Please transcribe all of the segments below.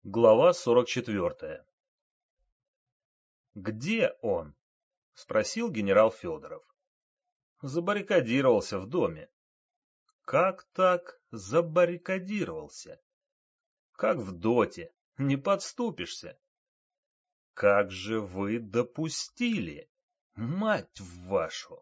Глава 44. «Где он?» — спросил генерал Федоров. Забаррикадировался в доме. Как так забаррикадировался? Как в доте, не подступишься. Как же вы допустили? Мать вашу!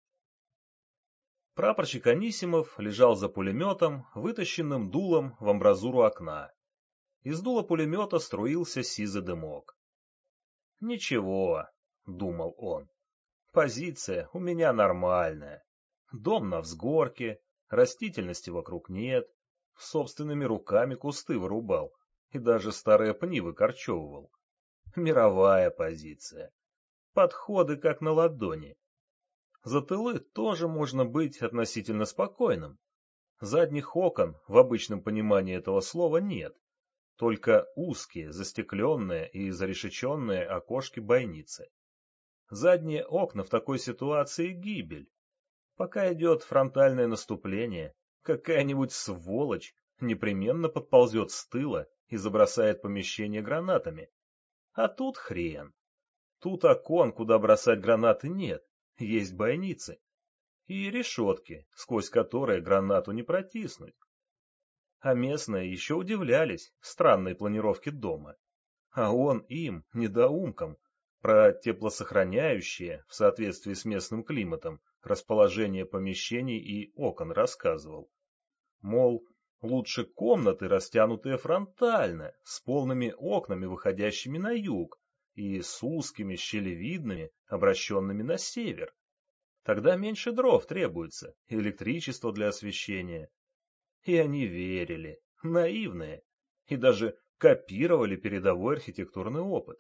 Прапорщик Анисимов лежал за пулеметом, вытащенным дулом в амбразуру окна. Из дула пулемета струился сизый дымок. «Ничего», — думал он, — «позиция у меня нормальная. Дом на взгорке, растительности вокруг нет, собственными руками кусты вырубал и даже старые пни выкорчевывал. Мировая позиция. Подходы как на ладони. За тылы тоже можно быть относительно спокойным. Задних окон в обычном понимании этого слова нет. Только узкие, застекленные и зарешеченные окошки бойницы. Задние окна в такой ситуации гибель. Пока идет фронтальное наступление, какая-нибудь сволочь непременно подползет с тыла и забросает помещение гранатами. А тут хрен. Тут окон, куда бросать гранаты, нет, есть бойницы. И решетки, сквозь которые гранату не протиснуть. А местные еще удивлялись странной планировке дома. А он им, недоумкам, про теплосохраняющее, в соответствии с местным климатом, расположение помещений и окон рассказывал. Мол, лучше комнаты, растянутые фронтально, с полными окнами, выходящими на юг, и с узкими щелевидными, обращенными на север. Тогда меньше дров требуется, электричество для освещения. И они верили, наивные, и даже копировали передовой архитектурный опыт.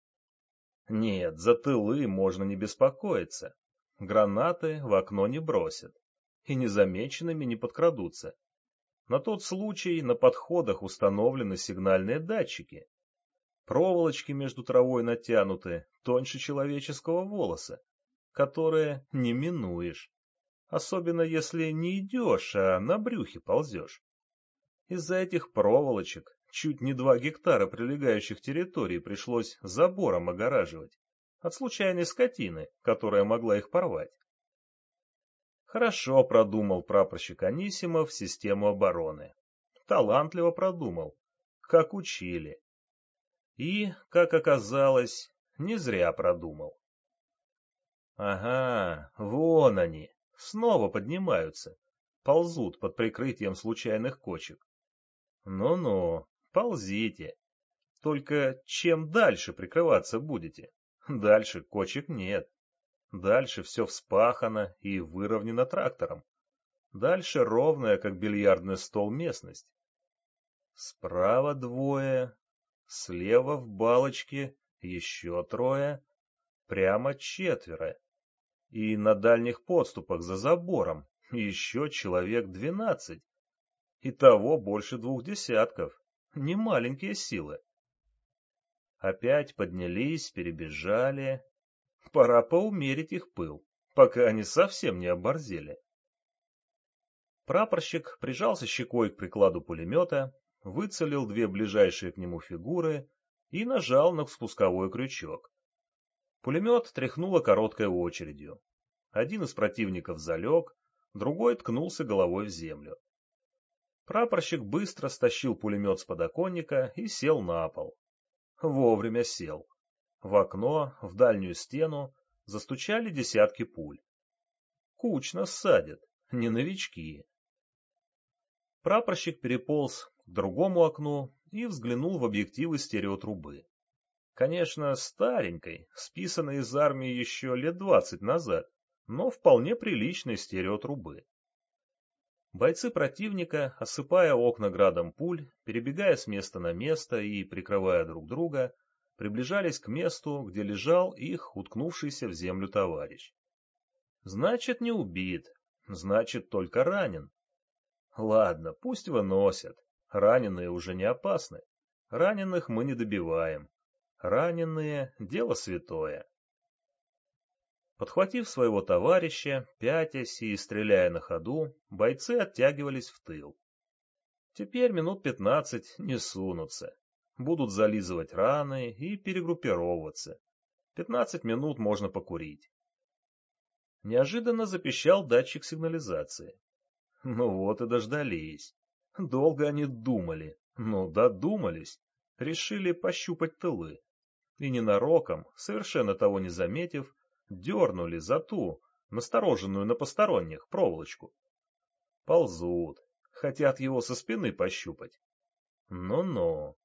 Нет, за тылы можно не беспокоиться. Гранаты в окно не бросят, и незамеченными не подкрадутся. На тот случай на подходах установлены сигнальные датчики. Проволочки между травой натянуты тоньше человеческого волоса, которые не минуешь. Особенно если не идешь, а на брюхе ползешь. Из-за этих проволочек чуть не 2 гектара прилегающих территорий пришлось забором огораживать от случайной скотины, которая могла их порвать. Хорошо продумал прапорщик Анисимов систему обороны. Талантливо продумал, как учили. И, как оказалось, не зря продумал. Ага, вон они, снова поднимаются, ползут под прикрытием случайных кочек. Ну-ну, ползите. Только чем дальше прикрываться будете? Дальше кочек нет. Дальше все вспахано и выровнено трактором. Дальше ровная, как бильярдный стол, местность. Справа 2, слева в балочке еще 3, прямо 4. И на дальних подступах за забором еще человек 12. Итого больше 2 десятков. Немаленькие силы. Опять поднялись, перебежали. Пора поумерить их пыл, пока они совсем не оборзели. Прапорщик прижался щекой к прикладу пулемета, выцелил 2 ближайшие к нему фигуры и нажал на спусковой крючок. Пулемет тряхнуло короткой очередью. Один из противников залег, другой ткнулся головой в землю. Прапорщик быстро стащил пулемет с подоконника и сел на пол. Вовремя сел. В окно, в дальнюю стену застучали десятки пуль. Кучно ссадят, не новички. Прапорщик переполз к другому окну и взглянул в объективы стереотрубы. Конечно, старенькой, списанной из армии еще лет 20 назад, но вполне приличной стереотрубы. Бойцы противника, осыпая окна градом пуль, перебегая с места на место и прикрывая друг друга, приближались к месту, где лежал их уткнувшийся в землю товарищ. Значит, не убит, значит, только ранен. Ладно, пусть выносят, раненые уже не опасны, раненых мы не добиваем. Раненые — дело святое. Подхватив своего товарища, пятясь и стреляя на ходу, бойцы оттягивались в тыл. Теперь минут 15 не сунутся. Будут зализывать раны и перегруппировываться. 15 минут можно покурить. Неожиданно запищал датчик сигнализации. Ну вот и дождались. Долго они думали, но додумались. Решили пощупать тылы. И ненароком, совершенно того не заметив, дернули за ту, настороженную на посторонних, проволочку. Ползут, хотят его со спины пощупать. Ну-ну.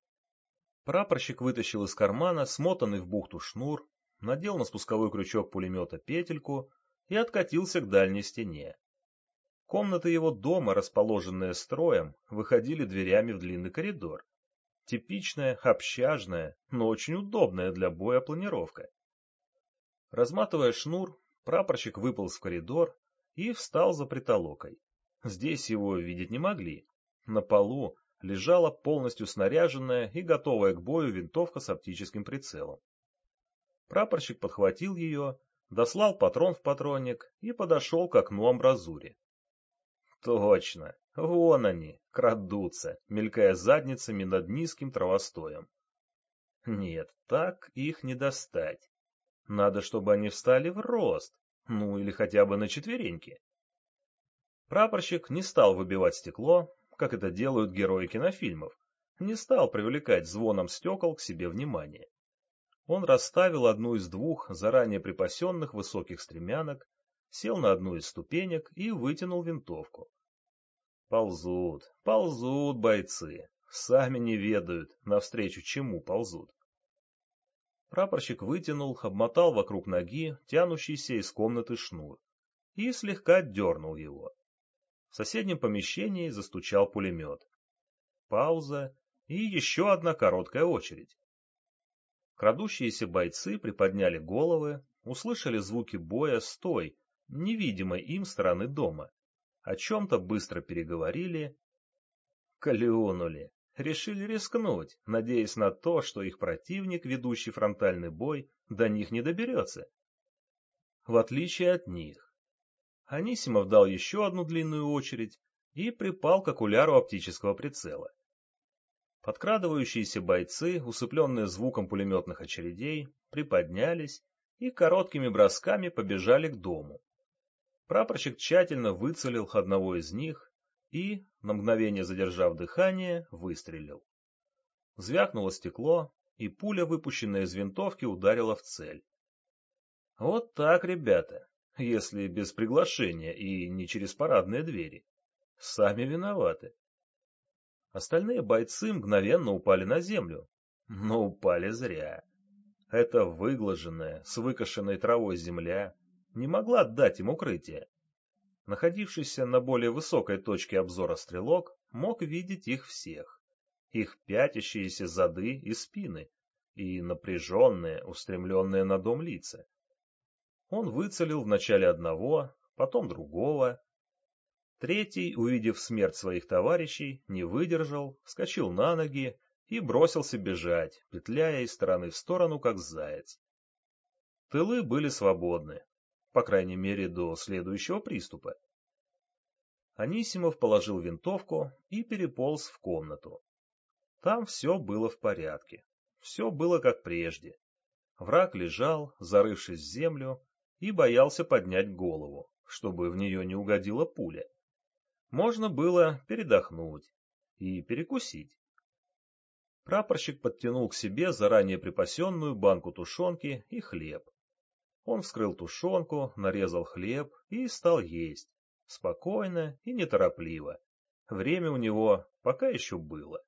Прапорщик вытащил из кармана смотанный в бухту шнур, надел на спусковой крючок пулемета петельку и откатился к дальней стене. Комнаты его дома, расположенные строем, выходили дверями в длинный коридор. Типичная, общажная, но очень удобная для боя планировка. Разматывая шнур, прапорщик выполз в коридор и встал за притолокой. Здесь его видеть не могли. На полу лежала полностью снаряженная и готовая к бою винтовка с оптическим прицелом. Прапорщик подхватил ее, дослал патрон в патронник и подошел к окну амбразуре. Точно, вон они, крадутся, мелькая задницами над низким травостоем. Нет, так их не достать. Надо, чтобы они встали в рост, ну или хотя бы на четвереньки. Прапорщик не стал выбивать стекло, как это делают герои кинофильмов, не стал привлекать звоном стекол к себе внимание. Он расставил одну из двух заранее припасенных высоких стремянок, сел на одну из ступенек и вытянул винтовку. Ползут, ползут бойцы, сами не ведают, навстречу чему ползут. Прапорщик вытянул, обмотал вокруг ноги тянущийся из комнаты шнур и слегка дернул его. В соседнем помещении застучал пулемет. Пауза и еще одна короткая очередь. Крадущиеся бойцы приподняли головы, услышали звуки боя с той, невидимой им стороны дома. О чем-то быстро переговорили, клюнули, решили рискнуть, надеясь на то, что их противник, ведущий фронтальный бой, до них не доберется. В отличие от них. Анисимов дал еще одну длинную очередь и припал к окуляру оптического прицела. Подкрадывающиеся бойцы, усыпленные звуком пулеметных очередей, приподнялись и короткими бросками побежали к дому. Прапорщик тщательно выцелил одного из них и, на мгновение задержав дыхание, выстрелил. Звякнуло стекло, и пуля, выпущенная из винтовки, ударила в цель. Вот так, ребята, если без приглашения и не через парадные двери. Сами виноваты. Остальные бойцы мгновенно упали на землю, но упали зря. Эта выглаженная, с выкошенной травой земля не могла дать им укрытие. Находившийся на более высокой точке обзора стрелок мог видеть их всех, их пятящиеся зады и спины, и напряженные, устремленные на дом лица. Он выцелил вначале одного, потом другого. Третий, увидев смерть своих товарищей, не выдержал, вскочил на ноги и бросился бежать, петляя из стороны в сторону, как заяц. Тылы были свободны, по крайней мере, до следующего приступа. Анисимов положил винтовку и переполз в комнату. Там все было в порядке, все было как прежде. Враг лежал, зарывшись в землю, и боялся поднять голову, чтобы в нее не угодила пуля. Можно было передохнуть и перекусить. Прапорщик подтянул к себе заранее припасенную банку тушенки и хлеб. Он вскрыл тушенку, нарезал хлеб и стал есть, спокойно и неторопливо. Время у него пока еще было.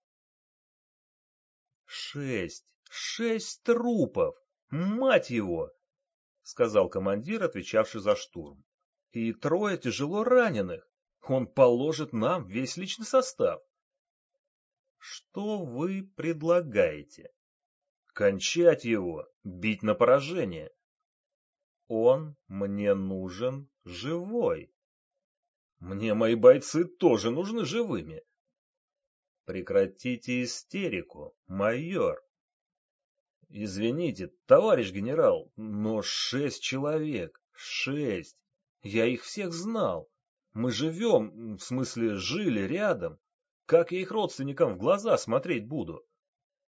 6 трупов! Мать его! — сказал командир, отвечавший за штурм. — И 3 тяжело раненых. Он положит нам весь личный состав. — Что вы предлагаете? — Кончать его, бить на поражение. — Он мне нужен живой. — Мне мои бойцы тоже нужны живыми. — Прекратите истерику, майор. — Извините, товарищ генерал, но 6 человек, 6. Я их всех знал. Мы живем, в смысле, жили рядом. Как я их родственникам в глаза смотреть буду?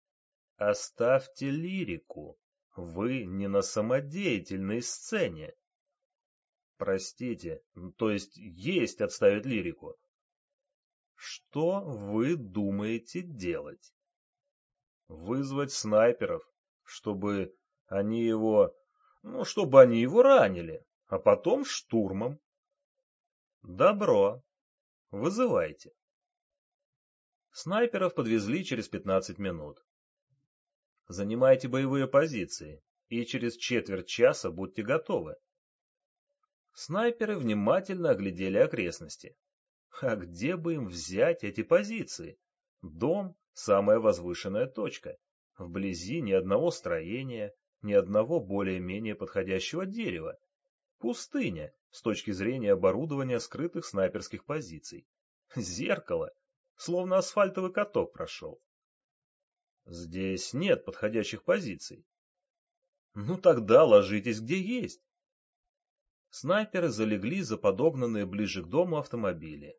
Оставьте лирику. Вы не на самодеятельной сцене. Простите, то есть отставить лирику. Что вы думаете делать? Вызвать снайперов, чтобы они его ранили, а потом штурмом. Добро. Вызывайте. Снайперов подвезли через 15 минут. Занимайте боевые позиции, и через четверть часа будьте готовы. Снайперы внимательно оглядели окрестности. А где бы им взять эти позиции? Дом — самая возвышенная точка. Вблизи ни одного строения, ни одного более-менее подходящего дерева. Пустыня с точки зрения оборудования скрытых снайперских позиций. Зеркало, словно асфальтовый каток прошел. Здесь нет подходящих позиций. Ну тогда ложитесь где есть. Снайперы залегли за подогнанные ближе к дому автомобили.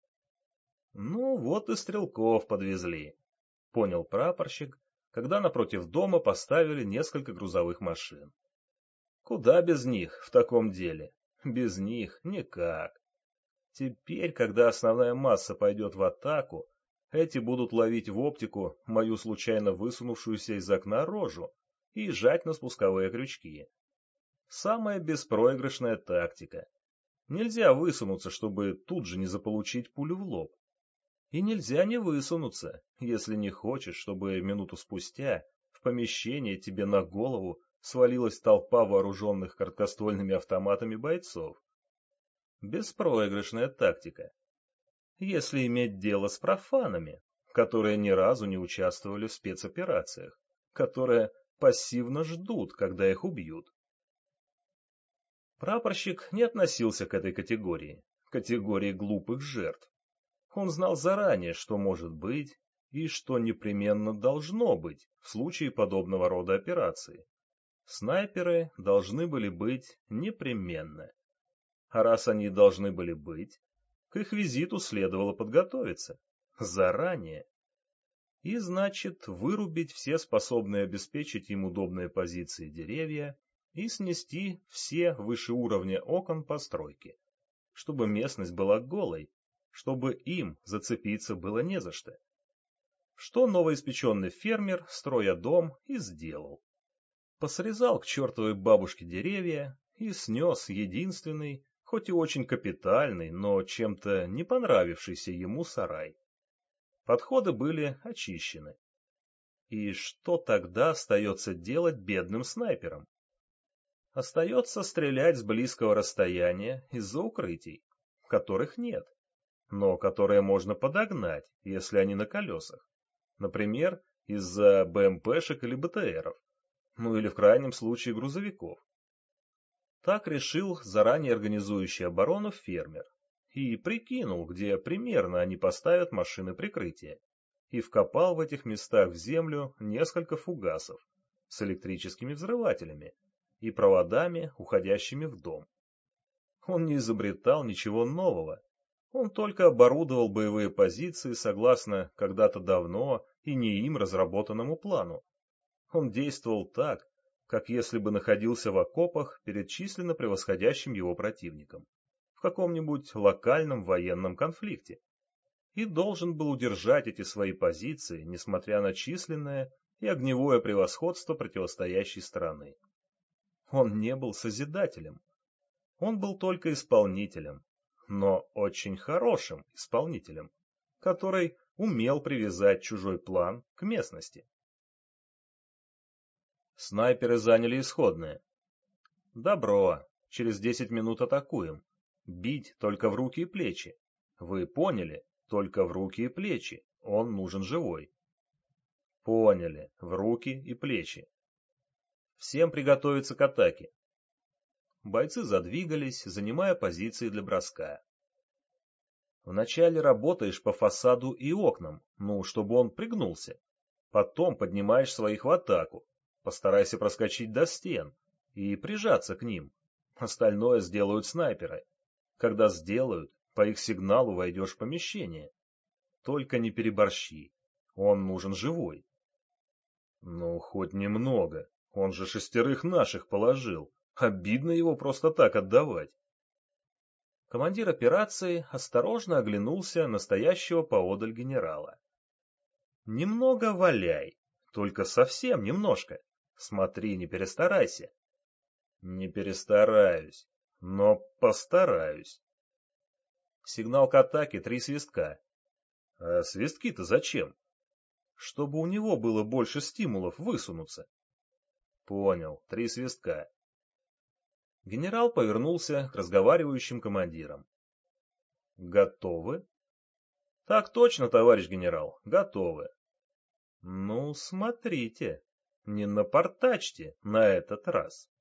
Ну вот и стрелков подвезли, понял прапорщик, когда напротив дома поставили несколько грузовых машин. Куда без них в таком деле? Без них никак. Теперь, когда основная масса пойдет в атаку, эти будут ловить в оптику мою случайно высунувшуюся из окна рожу и жать на спусковые крючки. Самая беспроигрышная тактика. Нельзя высунуться, чтобы тут же не заполучить пулю в лоб. И нельзя не высунуться, если не хочешь, чтобы минуту спустя в помещение тебе на голову свалилась толпа вооруженных короткоствольными автоматами бойцов. Беспроигрышная тактика. Если иметь дело с профанами, которые ни разу не участвовали в спецоперациях, которые пассивно ждут, когда их убьют. Прапорщик не относился к этой категории глупых жертв. Он знал заранее, что может быть и что непременно должно быть в случае подобного рода операции. Снайперы должны были быть непременно. А раз они должны были быть, к их визиту следовало подготовиться. Заранее. И значит, вырубить все способные обеспечить им удобные позиции деревья и снести все выше уровня окон постройки, чтобы местность была голой, чтобы им зацепиться было не за что. Что новоиспеченный фермер, строя дом, и сделал. Посрезал к чертовой бабушке деревья и снес единственный, хоть и очень капитальный, но чем-то не понравившийся ему сарай. Подходы были очищены. И что тогда остается делать бедным снайперам? Остается стрелять с близкого расстояния из-за укрытий, которых нет, но которые можно подогнать, если они на колесах. Например, из-за БМПшек или БТРов, ну или в крайнем случае грузовиков. Так решил заранее организующий оборону фермер и прикинул, где примерно они поставят машины прикрытия, и вкопал в этих местах в землю несколько фугасов с электрическими взрывателями и проводами, уходящими в дом. Он не изобретал ничего нового, он только оборудовал боевые позиции согласно когда-то давно и не им разработанному плану. Он действовал так, как если бы находился в окопах перед численно превосходящим его противником, в каком-нибудь локальном военном конфликте, и должен был удержать эти свои позиции, несмотря на численное и огневое превосходство противостоящей стороны. Он не был созидателем, он был только исполнителем, но очень хорошим исполнителем, который умел привязать чужой план к местности. Снайперы заняли исходное. Добро, через 10 минут атакуем. Бить только в руки и плечи. Вы поняли? Только в руки и плечи. Он нужен живой. Поняли, в руки и плечи. Всем приготовиться к атаке. Бойцы задвигались, занимая позиции для броска. Вначале работаешь по фасаду и окнам, чтобы он пригнулся. Потом поднимаешь своих в атаку. Постарайся проскочить до стен и прижаться к ним. Остальное сделают снайперы. Когда сделают, по их сигналу войдешь в помещение. Только не переборщи. Он нужен живой. Ну, хоть немного. Он же 6 наших положил. Обидно его просто так отдавать. Командир операции осторожно оглянулся на стоящего поодаль генерала. Немного валяй, только совсем немножко. Смотри, не перестарайся. Не перестараюсь, но постараюсь. Сигнал к атаке 3 свистка. А свистки-то зачем? Чтобы у него было больше стимулов высунуться. Понял, 3 свистка. Генерал повернулся к разговаривающим командирам. Готовы? Так точно, товарищ генерал, готовы. Ну, смотрите, не напортачьте на этот раз.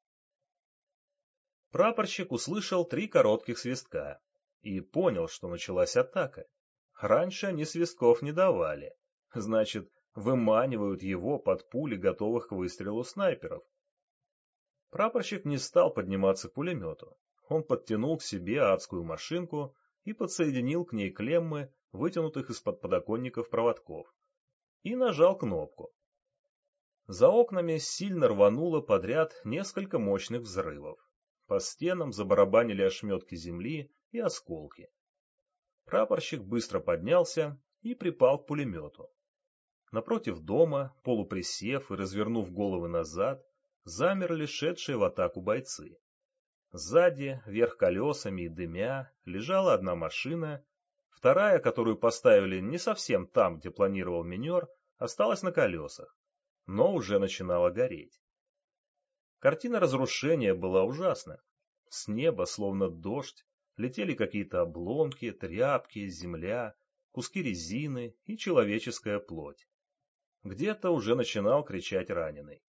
Прапорщик услышал 3 коротких свистка и понял, что началась атака. Раньше они свистков не давали. Значит, выманивают его под пули готовых к выстрелу снайперов. Прапорщик не стал подниматься к пулемету. Он подтянул к себе адскую машинку и подсоединил к ней клеммы, вытянутых из-под подоконников проводков, и нажал кнопку. За окнами сильно рвануло подряд несколько мощных взрывов. По стенам забарабанили ошметки земли и осколки. Прапорщик быстро поднялся и припал к пулемету. Напротив дома, полуприсев и развернув головы назад, замерли шедшие в атаку бойцы. Сзади, вверх колесами и дымя, лежала одна машина, вторая, которую поставили не совсем там, где планировал минер, осталась на колесах, но уже начинала гореть. Картина разрушения была ужасна. С неба, словно дождь, летели какие-то обломки, тряпки, земля, куски резины и человеческая плоть. Где-то уже начинал кричать раненый.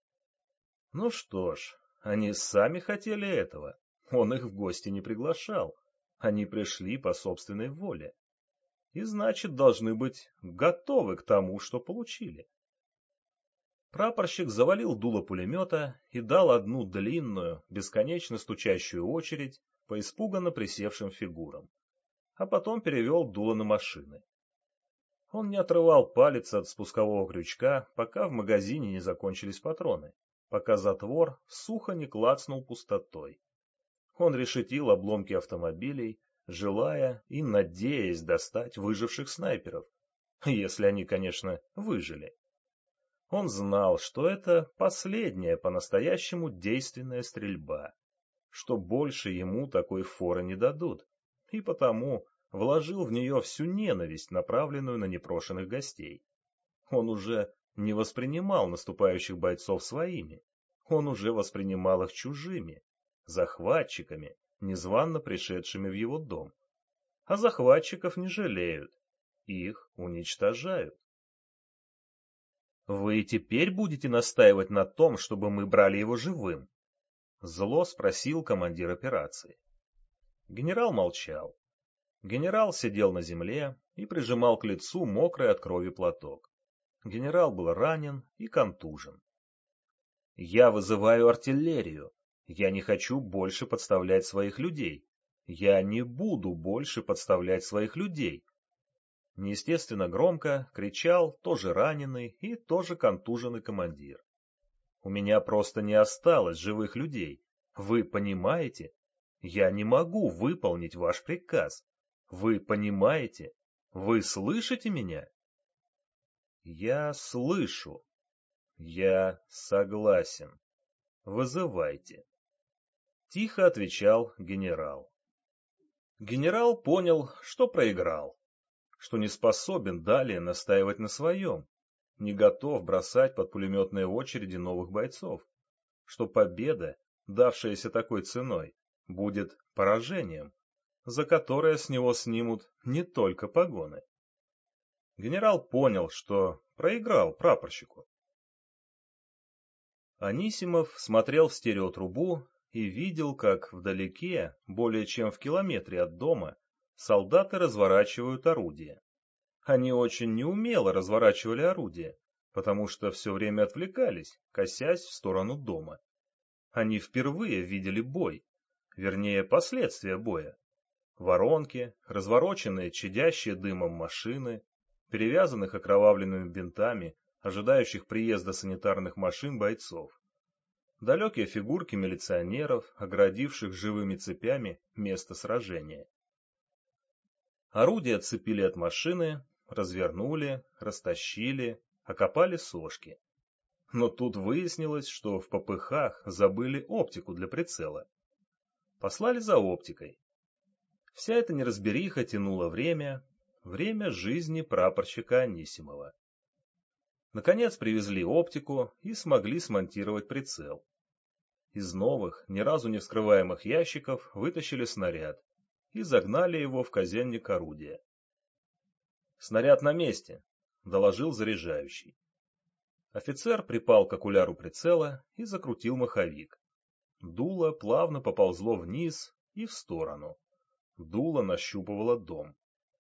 Ну что ж, они сами хотели этого. Он их в гости не приглашал. Они пришли по собственной воле. И значит, должны быть готовы к тому, что получили. Прапорщик завалил дуло пулемета и дал одну длинную, бесконечно стучащую очередь по испуганно присевшим фигурам, а потом перевел дуло на машины. Он не отрывал палец от спускового крючка, пока в магазине не закончились патроны, пока затвор сухо не клацнул пустотой. Он решетил обломки автомобилей, желая и надеясь достать выживших снайперов, если они, конечно, выжили. Он знал, что это последняя по-настоящему действенная стрельба, что больше ему такой форы не дадут, и потому вложил в нее всю ненависть, направленную на непрошенных гостей. Он уже не воспринимал наступающих бойцов своими, он уже воспринимал их чужими, захватчиками, незванно пришедшими в его дом. А захватчиков не жалеют, их уничтожают. «Вы и теперь будете настаивать на том, чтобы мы брали его живым?» — зло спросил командир операции. Генерал молчал. Генерал сидел на земле и прижимал к лицу мокрый от крови платок. Генерал был ранен и контужен. «Я вызываю артиллерию. Я не хочу больше подставлять своих людей. Я не буду больше подставлять своих людей!» Неестественно громко кричал тоже раненый и тоже контуженный командир. «У меня просто не осталось живых людей. Вы понимаете? Я не могу выполнить ваш приказ. Вы понимаете? Вы слышите меня?» «Я слышу. Я согласен. Вызывайте», — тихо отвечал генерал. Генерал понял, что проиграл, что не способен далее настаивать на своем, не готов бросать под пулеметные очереди новых бойцов, что победа, давшаяся такой ценой, будет поражением, за которое с него снимут не только погоны. Генерал понял, что проиграл прапорщику. Анисимов смотрел в стереотрубу и видел, как вдалеке, более чем в километре от дома, солдаты разворачивают орудия. Они очень неумело разворачивали орудия, потому что все время отвлекались, косясь в сторону дома. Они впервые видели бой, вернее, последствия боя. Воронки, развороченные, чадящие дымом машины, перевязанных окровавленными бинтами, ожидающих приезда санитарных машин бойцов. Далекие фигурки милиционеров, оградивших живыми цепями место сражения. Орудия отцепили от машины, развернули, растащили, окопали сошки. Но тут выяснилось, что в попыхах забыли оптику для прицела. Послали за оптикой. Вся эта неразбериха тянула время жизни прапорщика Анисимова. Наконец привезли оптику и смогли смонтировать прицел. Из новых, ни разу не вскрываемых ящиков вытащили снаряд и загнали его в казенник орудия. «Снаряд на месте», — доложил заряжающий. Офицер припал к окуляру прицела и закрутил маховик. Дуло плавно поползло вниз и в сторону. Дуло нащупывало дом.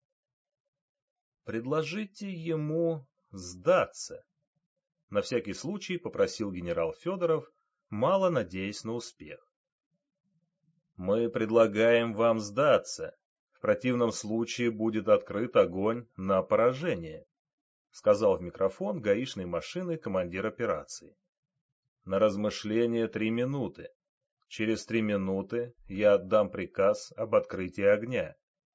«Предложите ему сдаться», — на всякий случай попросил генерал Федоров, мало надеясь на успех. «Мы предлагаем вам сдаться. В противном случае будет открыт огонь на поражение», — сказал в микрофон гаишной машины командир операции. «На размышление 3 минуты. Через 3 минуты я отдам приказ об открытии огня».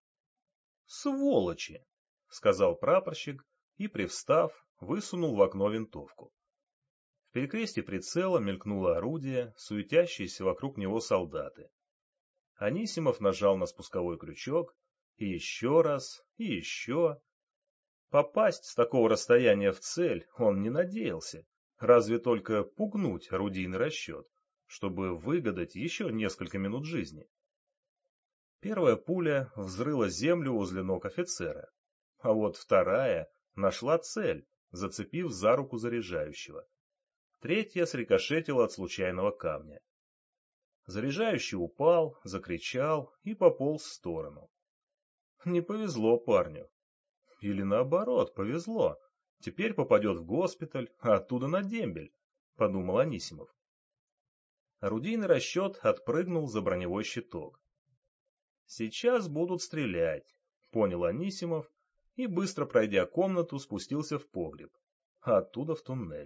«Сволочи!» — сказал прапорщик и, привстав, высунул в окно винтовку. В перекрестье прицела мелькнуло орудие, суетящиеся вокруг него солдаты. Анисимов нажал на спусковой крючок, и еще раз, и еще. Попасть с такого расстояния в цель он не надеялся, разве только пугнуть орудийный расчет, чтобы выгадать еще несколько минут жизни. Первая пуля взрыла землю возле ног офицера, а вот вторая нашла цель, зацепив за руку заряжающего. Третья срикошетила от случайного камня. Заряжающий упал, закричал и пополз в сторону. Не повезло парню. Или наоборот, повезло. Теперь попадет в госпиталь, а оттуда на дембель, подумал Анисимов. Орудийный расчет отпрыгнул за броневой щиток. Сейчас будут стрелять, понял Анисимов и, быстро пройдя комнату, спустился в погреб, а оттуда в туннель.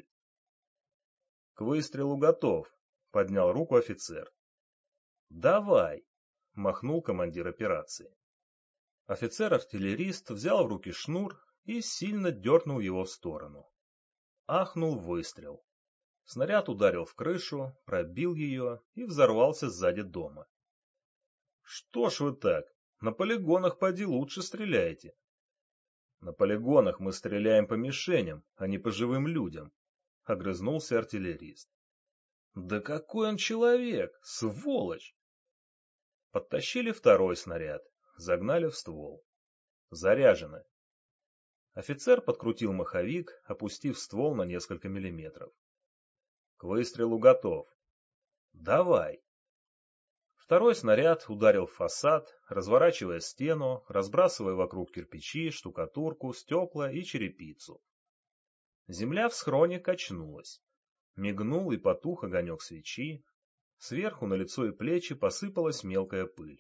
К выстрелу готов, поднял руку офицер. Давай, махнул командир операции. Офицер-артиллерист взял в руки шнур и сильно дернул его в сторону. Ахнул выстрел. Снаряд ударил в крышу, пробил ее и взорвался сзади дома. — Что ж вы так? На полигонах поди лучше стреляете. — На полигонах мы стреляем по мишеням, а не по живым людям, — огрызнулся артиллерист. — Да какой он человек, сволочь! Подтащили второй снаряд, загнали в ствол. Заряжено. Офицер подкрутил маховик, опустив ствол на несколько миллиметров. К выстрелу готов. Давай. Второй снаряд ударил в фасад, разворачивая стену, разбрасывая вокруг кирпичи, штукатурку, стекла и черепицу. Земля в схроне качнулась. Мигнул и потух огонек свечи. Сверху на лицо и плечи посыпалась мелкая пыль.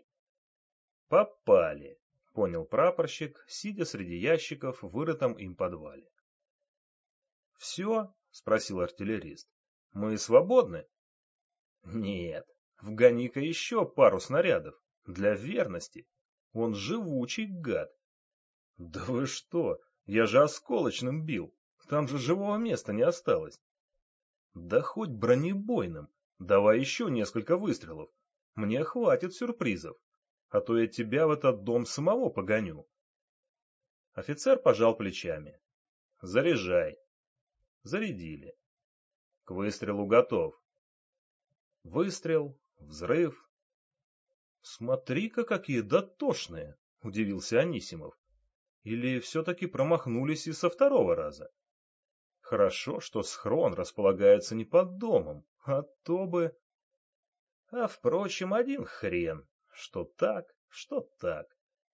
Попали, понял прапорщик, сидя среди ящиков в вырытом им подвале. Все? Спросил артиллерист. Мы свободны? Нет. Вгони-ка еще пару снарядов. Для верности. Он живучий гад. Да вы что? Я же осколочным бил. Там же живого места не осталось. Да хоть бронебойным. Давай еще несколько выстрелов. Мне хватит сюрпризов. А то я тебя в этот дом самого погоню. Офицер пожал плечами. Заряжай. Зарядили. К выстрелу готов. Выстрел. Взрыв. Смотри-ка, какие дотошные, удивился Анисимов. Или все-таки промахнулись и со второго раза? Хорошо, что схрон располагается не под домом, а то бы... А, впрочем, один хрен, что так, что так.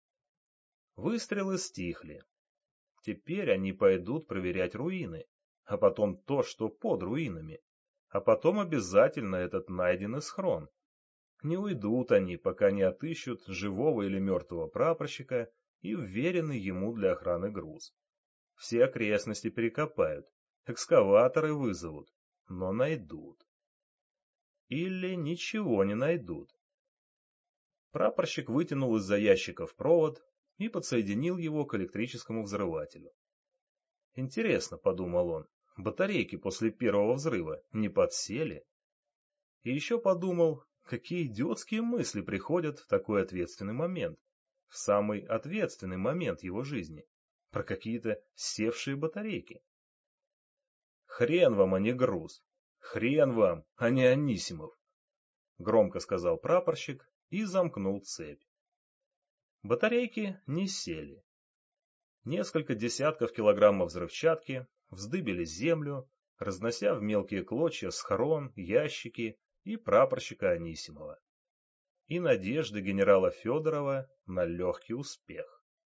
Выстрелы стихли. Теперь они пойдут проверять руины, а потом то, что под руинами. А потом обязательно этот найденный схрон. Не уйдут они, пока не отыщут живого или мертвого прапорщика и вверенный ему для охраны груз. Все окрестности перекопают, экскаваторы вызовут, но найдут. Или ничего не найдут. Прапорщик вытянул из-за ящиков провод и подсоединил его к электрическому взрывателю. Интересно, подумал он, батарейки после первого взрыва не подсели? И еще подумал, какие идиотские мысли приходят в такой ответственный момент, в самый ответственный момент его жизни, про какие-то севшие батарейки. «Хрен вам, а не груз! Хрен вам, а не Анисимов!» — громко сказал прапорщик и замкнул цепь. Батарейки не сели. Несколько десятков килограммов взрывчатки вздыбили землю, разнося в мелкие клочья схрон, ящики и прапорщика Анисимова. И надежды генерала Федорова на легкий успех.